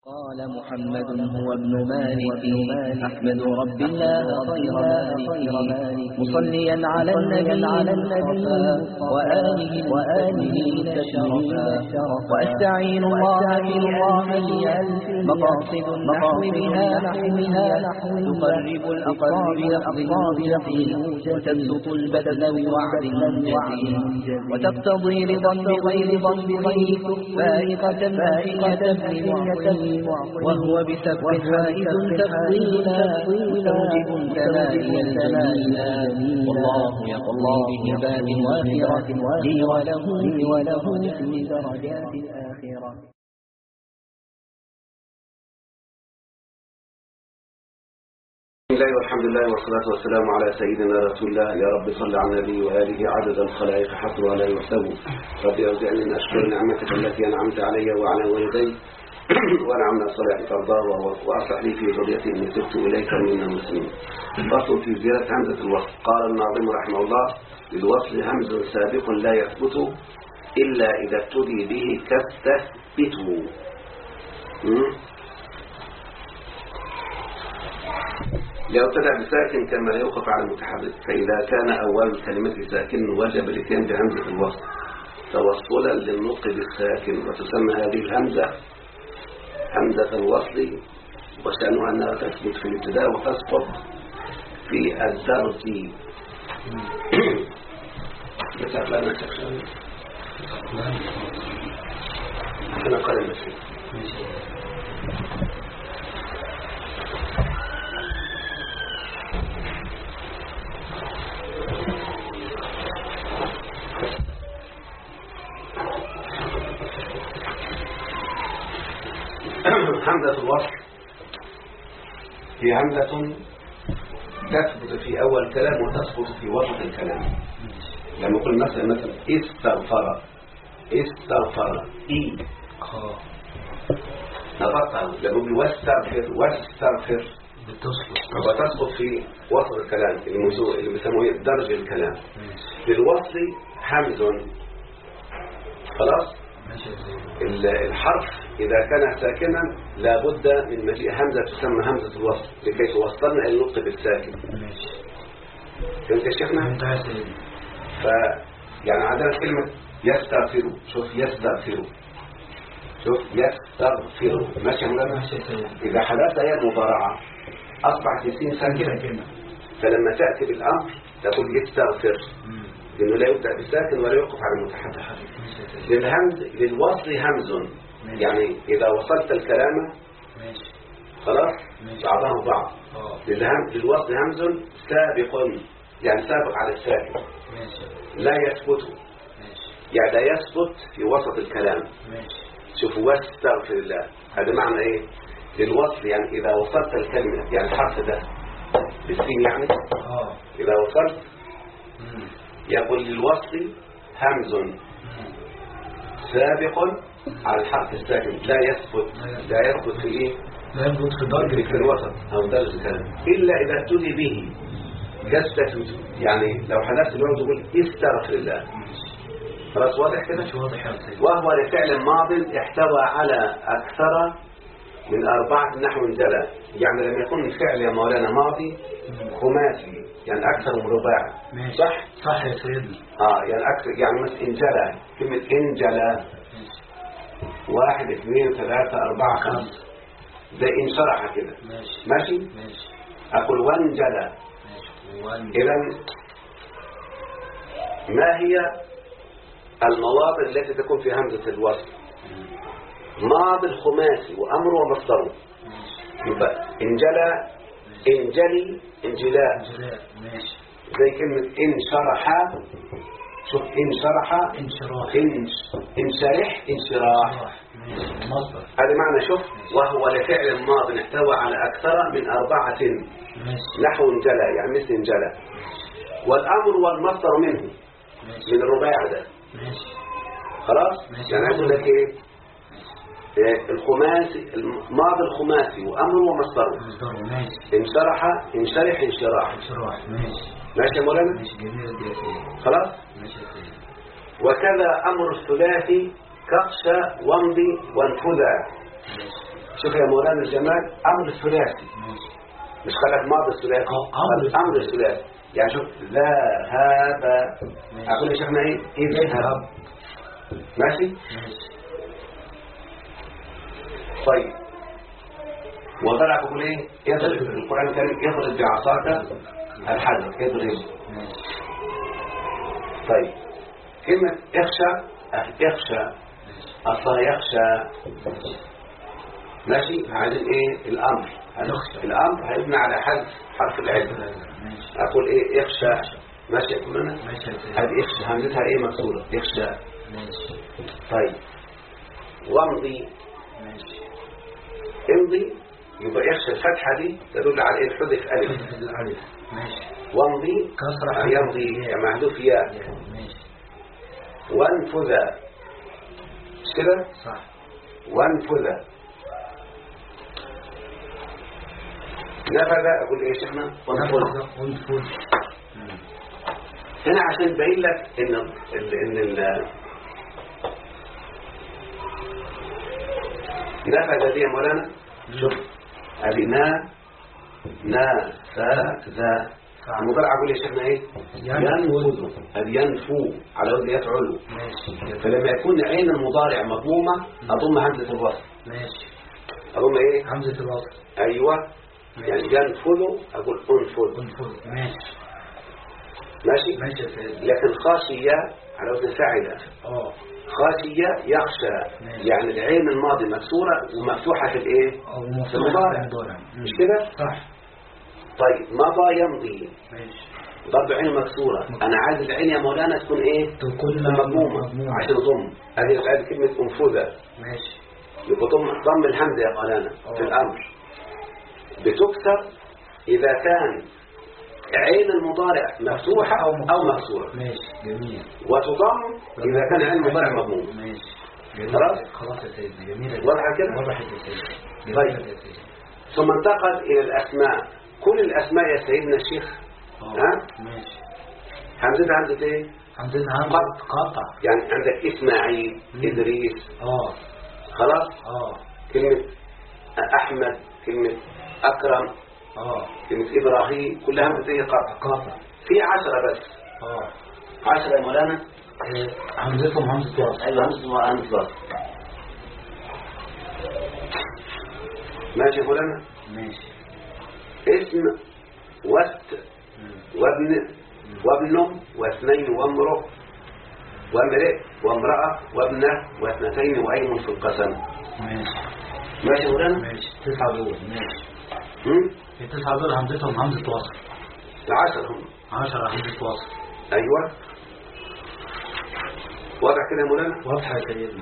قال محمد هو ابن مالك أحمد رب الله خير مالك مصليا على النبي وآله شرفا وأستعين الله في ألف مقاصد النحو بها تقرب الأقراب لفظ وتبسط البدن بوعد منجز وتقتضي رضا بغير فائقة وهو بسبب حائز تفضيلا توجب الثنائي الجميلا والله يقضي بهبات وافرة لي وله في درجات الآخرة. بسم الله والحمد لله والصلاة والسلام على سيدنا رسول الله. يا رب صل على النبي وآله عدد الخلائق حصر لا يحسب. رب أوزعني أن أشكر نعمتك التي أنعمت علي وعلى والدي ونعمنا صلاة ترضاه وأصلح لي في ذريتي إني تبت إليك من المسلمين. فصل في زيادة همزة الوصل. قال الناظم رحمه الله: للوصل همز سابق لا يثبت إلا إذا ابتدي به كاستثبته. لو ابتدأ بساكن كما لا يوقف على المتحرك، فإذا كان أول الكلمة ساكن وجب الاتيان بهمزة الوصل توصلا للنطق بالساكن، وتسمى هذه الهمزة همزة الوصل، وشأنها أنها تثبت في الابتداء وتسقط في الترتيب. أنا قال المسيح همزة الوصل هي همزة تثبت في أول الكلام وتسقط في وسط الكلام. لما نقول مثلا استغفر نبطل، لما نقول واستغفر وتسقط في وسط الكلام اللي بيسموه درج الكلام. للوصل همز، خلاص. الحرف إذا كان ساكنا لابد من مجيء همزة تسمى همزة الوصل لكي توصلنا إلى النطق بالساكن. فهمت يا شيخنا؟ يعني عندنا كلمة يستغفر. شوف يستغفر ماشي يا مولانا. إذا حدث يد مضارعة أصبحت السين ساكنة، فلما تأتي بالأمر تقول يستغفر، لأنه لا يبدأ بالساكن ولا يوقف على المتحرك. للوصل همز، يعني إذا وصلت الكلام خلاص بعضهم بعض. للوصل همز سابق، يعني سابق على الساكن. لا يثبت، يعني لا يثبت في وسط الكلام. شوفوا واستغفر الله، هذا معنى ايه؟ للوصل يعني إذا وصلت الكلمة، يعني الحرف ده بالسين، يعني إذا وصلت يقول للوصل همز سابق على الحرف الساكن لا يثبت في ايه؟ لا يثبت في درجة في الوسط او درجة الكلام، الا اذا ابتدي به كاستثبت. يعني لو حدثت الوقت تقول استغفر الله، خلاص واضح كده؟ وهو لفعل ماض احتوى على اكثر من 4 نحو جلا. يعني لما يكون الفعل يا مولانا ماضي خماسي، يعني اكثر من رباع. صح يا سيدي. يعني اكثر، يعني مثل انجلى، كلمة انجلى 1 2 3 4 5 زي انشرح كده. ماشي. اقول وانجلى. اذا ما هي المواضع التي تكون في همزة الوصل؟ ماضي الخماسي وامره ومصدره. يبقى انجلى، انجلي، انجلاء. زي كلمة انشرح. شوف انشرح، انشرح، انشراح. هذا معنى. شوف وهو لفعل ماض احتوى على أكثر من 4 نحو انجلى، يعني مثل انجلى. والأمر والمصدر منه من الرباع ده. خلاص. يعني أقول لك ايه؟ الخماسي، الماضي الخماسي وأمر ومصدره. انشرح، انشرح، انشراح. ماشي يا مولانا؟ خلاص. وكذا أمر الثلاثي كخشى وامضي وانفذا. شوف يا مولانا الجمال أمر ثلاثي مش خلك ماضي الثلاثي أمر الثلاثي يعني شوف ذهب أقول يا شيخنا إيه اذهب ماشي طيب وضرع بقول إيه يضرب القرآن الكريم يضرب بعصاك الحجر يضرب طيب كلمة يخشى أصلا يخشى ماشي عايزين ايه الامر الامر هيبنى على حذف حرف العلم اقول ايه يخشى ماشي يقول لنا هذه يخشى همزتها ايه مكسوره يخشى طيب وامضي امضي يبقى يخشى الفتحه دي تدل على ايه الحذف الف وامضي كسره يمضي محذوف ياء وانفذ مش كده صح وانفذ نفذ أقول إيه شيخنا وانفذ هنا عشان يبين لك إن نفذ دي يا مولانا شوف هذه نا ذا المضارع أقول يا شيخنا إيه ينفذ هذه ينفو على وزن يفعل فلما يكون عين المضارع مضمومة أضم همزة الوصل أضم إيه همزة الوصل أيوة يعني ينفذ أقول أنفذ ماشي لكن خاشية على وزن فاعلة خاشية يخشى يعني العين الماضي مكسورة ومفتوحة في الايه في المضارع مش كده صح طيب مضى يمضي ضرب عين مكسورة انا عايز العين يا مولانا تكون ايه تكون مضمومة عشان تضم هذه كلمة انفذة ماشي يبقى ضم الحمد يا مولانا في الامر بتكسر إذا كان عين المضارع مفتوحة أو مكسورة ماشي جميل وتضم إذا كان عين المضارع مضموم ماشي خلاص يا سيدي جميل واضحة كده واضحة يا سيدي طيب ثم انتقل إلى الأسماء كل الأسماء يا سيدنا الشيخ ها ماشي همزة إيه همزة قطع يعني عندك إسماعيل إدريس خلاص كلمة أحمد كلمة أكرم كلمة إبراهيم كلها همزة قاطع في 10 بس 10 يا مولانا همزتهم همزة وصل أيوة همزة وصل ماشي يا مولانا ماشي اسم وابن واثنين وامرؤ وامرئ وامرأة وابنة واثنتين وأيم في القسم ماشي يا مولانا ماشي 9 دول ماشي التسعة دول همزتهم همزة وصل 10 هم 10 همزة وصل أيوة واضح كده يا مولانا واضحة يا سيدنا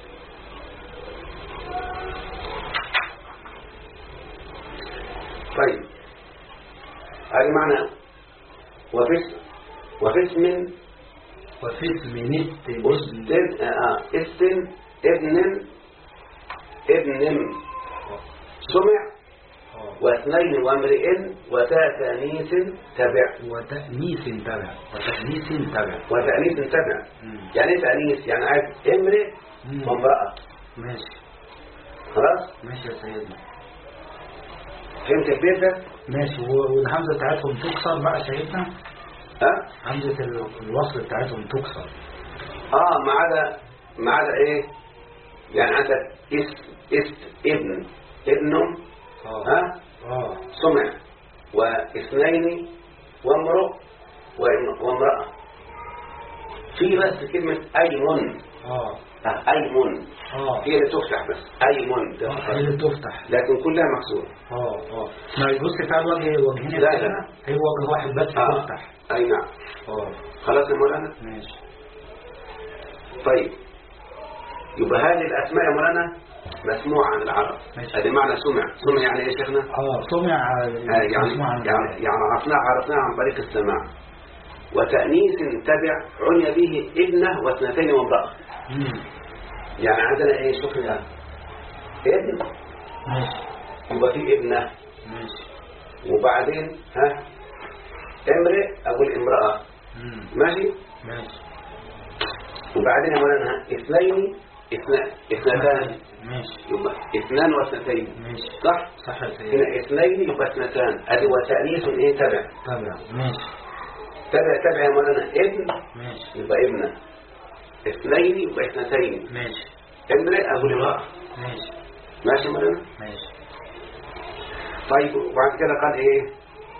طيب هذا معنى وفي اسم ابن سمع واثنين وامرئ وتاء تانيث تبع وتأنيث تبع يعني ايه تأنيث يعني عايز امرئ وامرأة ماشي خلاص ماشي يا سيدنا فهمت البيت ده ماشي والهمزة بتاعتهم تكسر بقى سيدنا همزة الوصل بتاعتهم تكسر ما عدا ايه يعني عندك ابن سمع واثنين وامرؤ وامرأة في بس كلمة أيمن أيمن هي اللي تفتح بس أيمن هي اللي تفتح لكن كلها مكسورة ما يبص بتاع وجهين لا هي وجه واحد بس تفتح أي نعم خلاص يا مولانا ماشي طيب يبقى هذه الأسماء يا مولانا مسموع عن العرب هذا معنى سمع يعني ايه شيخنا سمع يعني عرفناه عن طريق السماع وتأنيث تبع عني به ابنه واثنتين وامرأة يعني عندنا ايه شوفنا ابن يبقى في ابنه وبعدين امرئ اقول امرأة ماشي وبعدين يا مولانا اثنين اثنتان ماشي. يبقى اثنان واثنتين. ماشي. صح يا سيد. هنا اثنين يبقى اثنتان. ادي وتأنيث ايه تبع. ماشي. تبع يا مولانا ابن. ماشي. يبقى ابنة. اثنين يبقى اثنتين. ماشي. امرئ ابو امرأة. ماشي. ماشي مولانا. ماشي. طيب وبعد كده قال ايه؟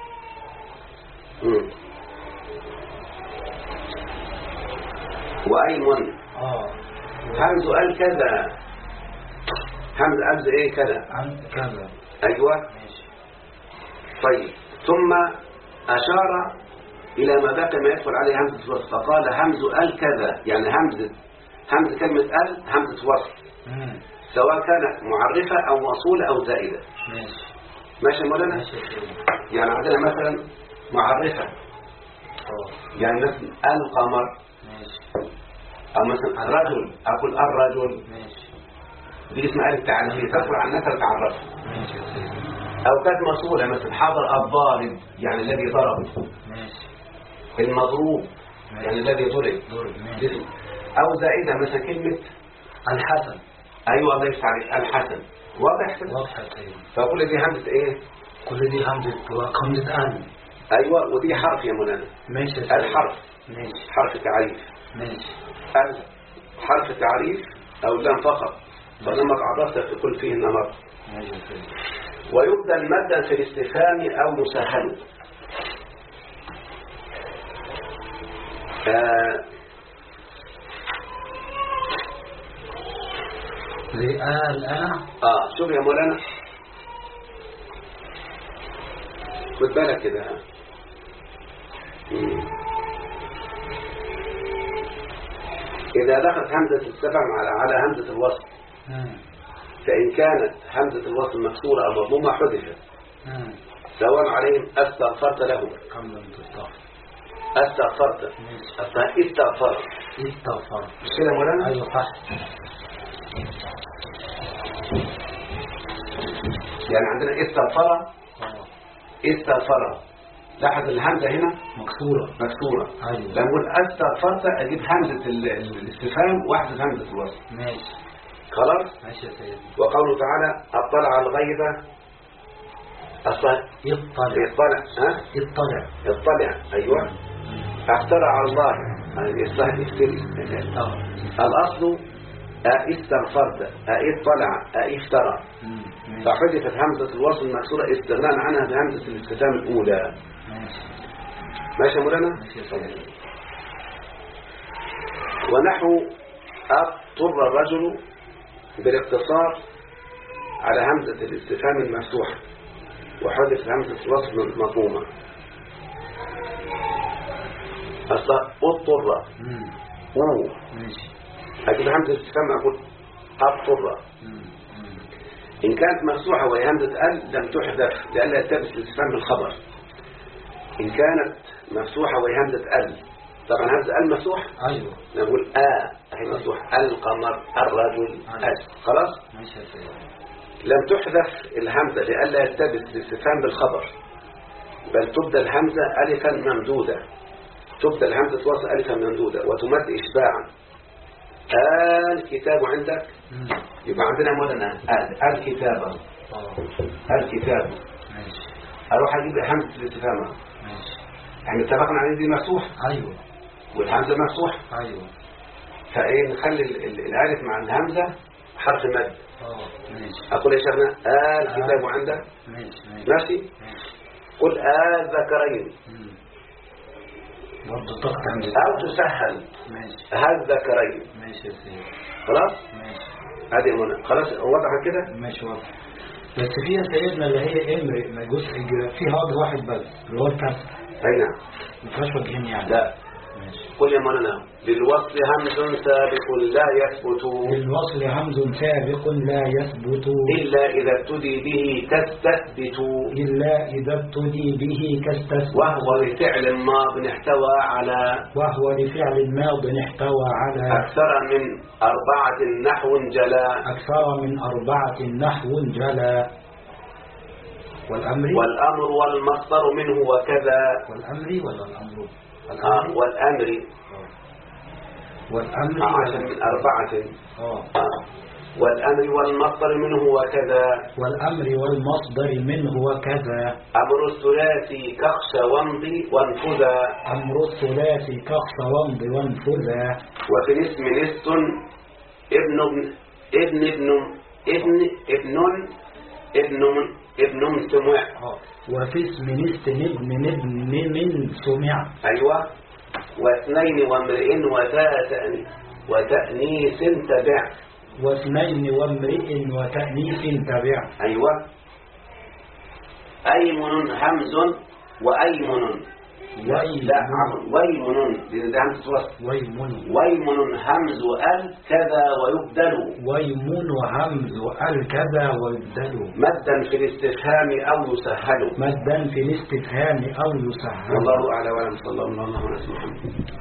وأيمن همز قال كذا. همز ايه كذا. كذا. ايوه. ماشي. طيب ثم اشار الى ما بقي ما يدخل عليه همزه وصل فقال همز ال كذا، يعني همز كلمه ال همزه وصل سواء كانت معرفه او موصوله او زائده. ماشي يا مولانا. يعني عندنا مثلا معرفه يعني مثلا القمر. او مثلا الرجل اقول الرجل. دي اسمها الف تعريفيه تدخل على الناس تعرفها. او كانت موصوله مثلا حضر الضارب يعني الذي ضرب. المضروب يعني الذي ضرب. او زائده مثلا كلمه الحسن. ايوه الله يفتح عليك الحسن. واضح فاقول دي همزه ايه؟ كل دي همزه ال. ايوه ودي حرف يا مولانا. ماشي. الحرف. ماشي. حرف تعريف. ماشي. حرف تعريف او لام فقط فلما تعرفت تقول فيه النمط. ويبدل مدا في الاستفهام او مسهل. زي انا شوف يا مولانا خد بالك كده. إذا دخلت همزة الاستفهام على همزة الوصل فإن كانت همزة الوصل مكسورة أو مضمومة حذفت سواء عليهم استغفرت له. استغفرت. استغفر. مش كده يا مولانا؟ أيوة صح. يعني عندنا استغفر. لاحظ الهمزة هنا مكسورة. أيوة. لما نقول استغفرت أجيب همزة الاستفهام واحدة همزة الوصل. ماشي. خلاص. ماشي يا سيدي. وقوله تعالى اطلع الغيب. يطلع. أيوة. افترى على الله يعني إصلاح يفتري. الأصل استغفرت اطلع افترى فحذفت همزة الوصل المكسورة استغناء عنها بهمزة الاستفهام الأولى. ماشي يا مولانا. ونحو اضطر الرجل بالاقتصار على همزة الاستفهام المفتوحة وحذف همزة الوصل المضمومة. اضطر أجيب همزة الاستفهام أقول اضطر. إن كانت مفتوحة وهي همزة ال لم تحذف لئلا يلتبس الاستفهام بالخبر. إن كانت مفتوحة وهي همزة ال طبعا همزة ال مفتوحة. أيوة. نقول هي مفتوحة القمر الرجل خلاص. لم تحذف الهمزة لئلا يلتبس الاستفهام بالخبر بل تبدل الهمزة ألفا ممدودة. تبدل همزة وصل ألفا ممدودة وتمد إشباعا. الكتاب عندك يبقى عندنا مولانا الكتاب. الكتاب. اروح اجيب همزه الاستفهام. احنا اتفقنا على دي مفتوح. ايوه. والهمزه مفتوح. ايوه. فايه نخلي الالف مع الهمزه حرف مد. ماشي. اقول يا شيخنا الكتاب عندك. ماشي. قل الذكرين. أو تسهل. الذكرين. ماشي يا سيدي. خلاص. ماشي. هذه هنا خلاص وضحت كده. ماشي واضح. بس فيها سيدنا اللي هي امرئ ما جزء فيها وجه واحد بس اللي هو الكسر. اي نعم. ما فيهاش وجهين يعني. لا. ماشي. قل يا مولانا للوصل همز سابق لا يثبت. للوصل همز سابق لا يثبت إلا إذا ابتدي به تستثبت. إلا إذا ابتدي به كاستثبت. وهو لفعل ماض احتوى على. وهو لفعل ماض احتوى على. أكثر من 4 نحو جلا. أكثر من 4 نحو جلا. والأمر والمصدر منه وكذا. والأمر ولا الأمر؟ والأمر والأمر عشان من 4 آه. والأمر والمصدر منه وكذا. والأمر والمصدر منه وكذا. أمر الثلاثي كخش وامضي وانفذا. أمر الثلاثي كخش وامضي وانفذا. وفي الاسم نست ابن سمع. وفي اسم نست ابن من سمع. أيوة. واثنين وامرئ وتأنيس تبع. واثنين وامرئ وتأنيس تبع. أيوة. أيمن همز وأيمن. لا ويمن ده همز وصل. ويمن همز ال كذا ويبدل. ويمن همز ال كذا ويبدل. مدا في الاستفهام أو يسهل. مدا في الاستفهام أو يسهل. والله أعلم. وصلى الله على محمد.